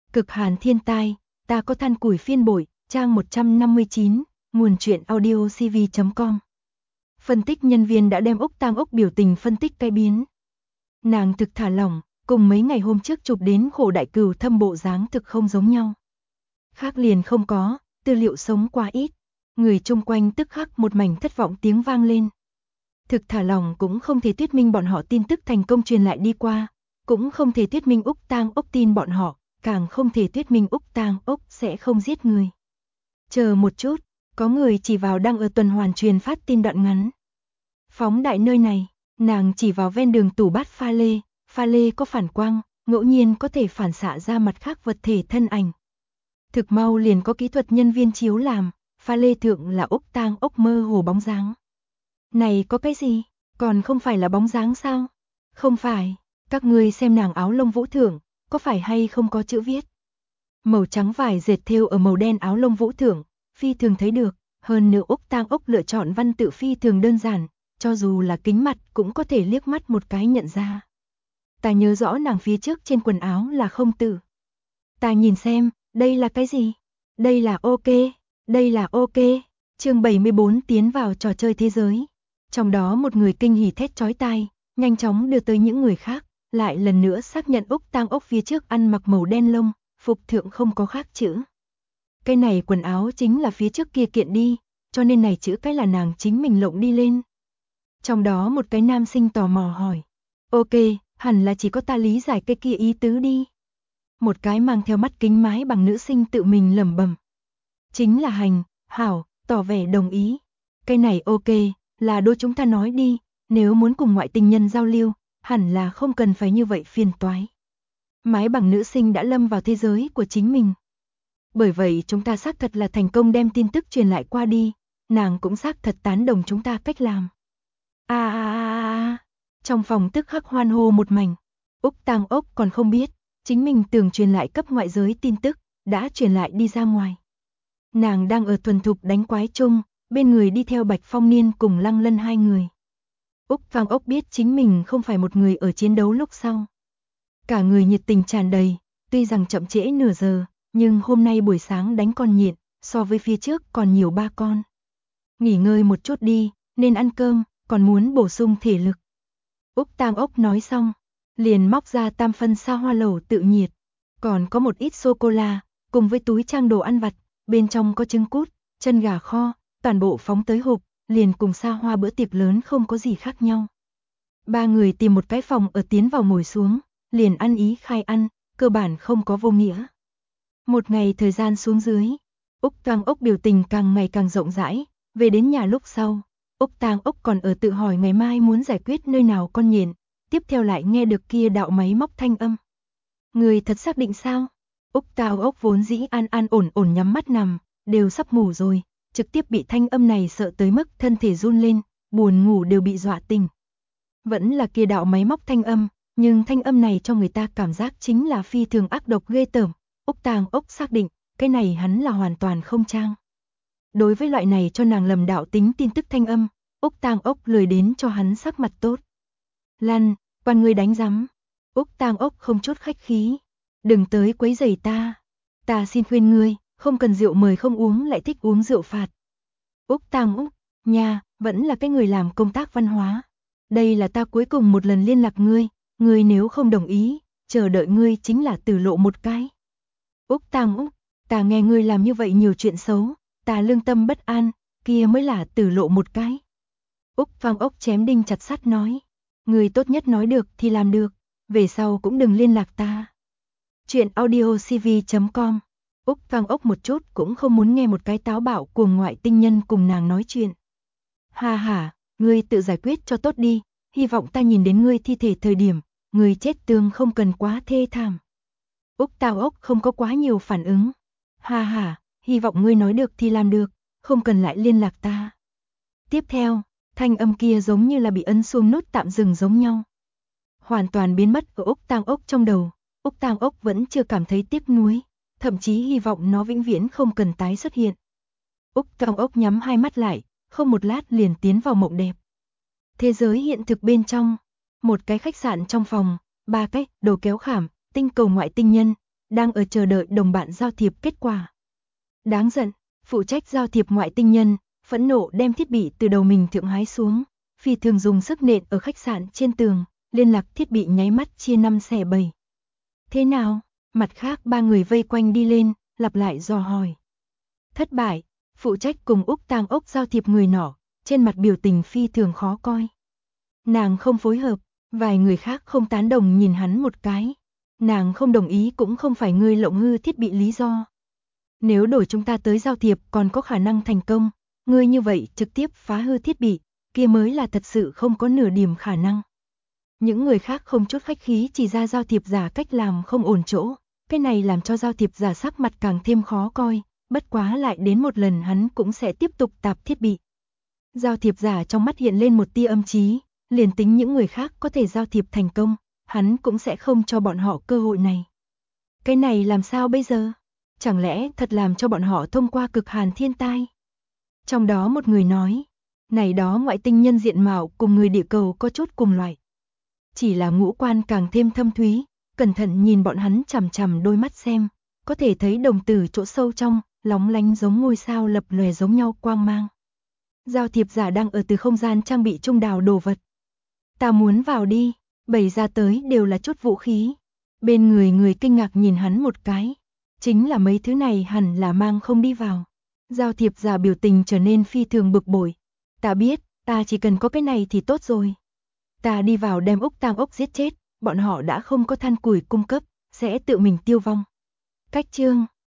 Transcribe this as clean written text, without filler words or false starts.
Cực hàn thiên tai, ta có than củi phiên bội, trang 159, nguồn truyện audio cv.com. Phân tích nhân viên đã đem Úc Tang Úc biểu tình phân tích cái biến. Nàng thực thả lỏng, cùng mấy ngày hôm trước chụp đến Khổ Đại Cừu thâm bộ dáng thực không giống nhau. Khác liền không có, tư liệu sống quá ít, người chung quanh tức khắc một mảnh thất vọng tiếng vang lên. Thực thả lỏng cũng không thể thuyết minh bọn họ tin tức thành công truyền lại đi qua, cũng không thể thuyết minh Úc Tang Úc tin bọn họ, càng không thể thuyết minh Úc Tang Úc sẽ không giết người. Chờ một chút, có người chỉ vào đang ở tuần hoàn truyền phát tin đoạn ngắn. Phóng đại nơi này, nàng chỉ vào ven đường tủ bát pha lê có phản quang, ngẫu nhiên có thể phản xạ ra mặt khác vật thể thân ảnh. Thực mau liền có kỹ thuật nhân viên chiếu làm, pha lê thượng là Úc Tang Úc mơ hồ bóng dáng. Này có cái gì, còn không phải là bóng dáng sao? Không phải, các ngươi xem nàng áo lông vũ thượng, có phải hay không có chữ viết? Màu trắng vải dệt thêu ở màu đen áo lông vũ thượng, phi thường thấy được, hơn nữa Úc Tang Úc lựa chọn văn tự phi thường đơn giản, cho dù là kính mặt cũng có thể liếc mắt một cái nhận ra. Ta nhớ rõ nàng phía trước trên quần áo là không tự. Ta nhìn xem, đây là cái gì? Đây là ok. Chương 74 tiến vào trò chơi thế giới. Trong đó một người kinh hỉ thét chói tai, nhanh chóng đưa tới những người khác, lại lần nữa xác nhận Úc Tang Úc phía trước ăn mặc màu đen lông, phục thượng không có khác chữ. Cái này quần áo chính là phía trước kia kiện đi, cho nên này chữ cái là nàng chính mình lộng đi lên. Trong đó một cái nam sinh tò mò hỏi, ok, hẳn là chỉ có ta lý giải cái kia ý tứ đi. Một cái mang theo mắt kính mái bằng nữ sinh tự mình lẩm bẩm. Chính là hành, hảo, tỏ vẻ đồng ý. Cái này ok, là đôi chúng ta nói đi, nếu muốn cùng ngoại tình nhân giao lưu, hẳn là không cần phải như vậy phiền toái. Mái bằng nữ sinh đã lâm vào thế giới của chính mình. Bởi vậy chúng ta xác thật là thành công đem tin tức truyền lại qua đi, nàng cũng xác thật tán đồng chúng ta cách làm. Trong phòng tức khắc hoan hô một mảnh. Úc Tang Úc còn không biết, chính mình tưởng truyền lại cấp ngoại giới tin tức, đã truyền lại đi ra ngoài. Nàng đang ở thuần thục đánh quái chung, bên người đi theo Bạch Phong Niên cùng Lăng Lân hai người. Úc Tang Úc biết chính mình không phải một người ở chiến đấu lúc sau. Cả người nhiệt tình tràn đầy, tuy rằng chậm trễ nửa giờ, nhưng hôm nay buổi sáng đánh con nhện, so với phía trước còn nhiều 3 con. Nghỉ ngơi một chút đi, nên ăn cơm, còn muốn bổ sung thể lực. Úc Tang Úc nói xong, liền móc ra tam phân sa hoa lẩu tự nhiệt, còn có một ít sô-cô-la, cùng với túi trang đồ ăn vặt, bên trong có trứng cút, chân gà kho, toàn bộ phóng tới hộp, liền cùng sa hoa bữa tiệc lớn không có gì khác nhau. Ba người tìm một cái phòng ở tiến vào ngồi xuống, liền ăn ý khai ăn, cơ bản không có vô nghĩa. Một ngày thời gian xuống dưới, Úc Tang Úc biểu tình càng ngày càng rộng rãi, về đến nhà lúc sau, Úc Tang Úc còn ở tự hỏi ngày mai muốn giải quyết nơi nào con nhện, tiếp theo lại nghe được kia đạo máy móc thanh âm. Người thật xác định sao? Úc Tang Úc vốn dĩ an ổn nhắm mắt nằm, đều sắp ngủ rồi, trực tiếp bị thanh âm này sợ tới mức thân thể run lên, buồn ngủ đều bị dọa tỉnh. Vẫn là kia đạo máy móc thanh âm, nhưng thanh âm này cho người ta cảm giác chính là phi thường ác độc ghê tởm. Úc Tang Úc xác định, cái này hắn là hoàn toàn không trang. Đối với loại này cho nàng lầm đạo tính tin tức thanh âm, Úc Tang Úc lười đến cho hắn sắc mặt tốt. Lăn, quan ngươi đánh rắm. Úc Tang Úc không chút khách khí. Đừng tới quấy rầy ta. Ta xin khuyên ngươi, không cần rượu mời không uống lại thích uống rượu phạt. Úc Tang Úc, nha, vẫn là cái người làm công tác văn hóa. Đây là ta cuối cùng một lần liên lạc ngươi nếu không đồng ý, chờ đợi ngươi chính là tử lộ một cái. Úc Tang Úc, ta nghe ngươi làm như vậy nhiều chuyện xấu, ta lương tâm bất an, kia mới là tử lộ một cái. Úc Tang Úc chém đinh chặt sắt nói, ngươi tốt nhất nói được thì làm được, về sau cũng đừng liên lạc ta. Chuyện audio cv.com. Úc Tang Úc một chút cũng không muốn nghe một cái táo bạo cuồng ngoại tinh nhân cùng nàng nói chuyện. Ha ha, ngươi tự giải quyết cho tốt đi, hy vọng ta nhìn đến ngươi thi thể thời điểm, ngươi chết tương không cần quá thê thảm. Úc Tang Úc không có quá nhiều phản ứng. Ha ha, hy vọng ngươi nói được thì làm được, không cần lại liên lạc ta. Tiếp theo, thanh âm kia giống như là bị ấn xuống nút tạm dừng giống nhau. Hoàn toàn biến mất ở Úc Tang Úc trong đầu. Úc Tang Úc vẫn chưa cảm thấy tiếc nuối, thậm chí hy vọng nó vĩnh viễn không cần tái xuất hiện. Úc Tang Úc nhắm hai mắt lại, không một lát liền tiến vào mộng đẹp. Thế giới hiện thực bên trong, một cái khách sạn trong phòng, 3 cái đồ kéo khảm, tinh cầu ngoại tinh nhân, đang ở chờ đợi đồng bạn giao thiệp kết quả. Đáng giận, phụ trách giao thiệp ngoại tinh nhân, phẫn nộ đem thiết bị từ đầu mình thượng hái xuống, phi thường dùng sức nện ở khách sạn trên tường, liên lạc thiết bị nháy mắt chia 5 xẻ 7. Thế nào? Mặt khác 3 người vây quanh đi lên, lặp lại dò hỏi. Thất bại, phụ trách cùng Úc Tang Ốc giao thiệp người nọ, trên mặt biểu tình phi thường khó coi. Nàng không phối hợp, vài người khác không tán đồng nhìn hắn một cái. Nàng không đồng ý cũng không phải ngươi lộng hư thiết bị lý do. Nếu đổi chúng ta tới giao thiệp còn có khả năng thành công, ngươi như vậy trực tiếp phá hư thiết bị, kia mới là thật sự không có nửa điểm khả năng. Những người khác không chút khách khí chỉ ra giao thiệp giả cách làm không ổn chỗ, cái này làm cho giao thiệp giả sắc mặt càng thêm khó coi, bất quá lại đến một lần hắn cũng sẽ tiếp tục tạp thiết bị. Giao thiệp giả trong mắt hiện lên một tia âm trí, liền tính những người khác có thể giao thiệp thành công, hắn cũng sẽ không cho bọn họ cơ hội này. Cái này làm sao bây giờ? Chẳng lẽ thật làm cho bọn họ thông qua cực hàn thiên tai? Trong đó một người nói, này đó ngoại tinh nhân diện mạo cùng người địa cầu có chút cùng loại. Chỉ là ngũ quan càng thêm thâm thúy, cẩn thận nhìn bọn hắn chằm chằm đôi mắt xem, có thể thấy đồng tử chỗ sâu trong, lóng lánh giống ngôi sao lập lòe giống nhau quang mang. Giao thiệp giả đang ở từ không gian trang bị trung đào đồ vật. Ta muốn vào đi, bày ra tới đều là chút vũ khí. Bên người kinh ngạc nhìn hắn một cái. Chính là mấy thứ này hẳn là mang không đi vào. Giao thiệp giả biểu tình trở nên phi thường bực bội. Ta biết, ta chỉ cần có cái này thì tốt rồi. Ta đi vào đem Úc Tang Ốc giết chết, bọn họ đã không có than củi cung cấp, sẽ tự mình tiêu vong. Cách chương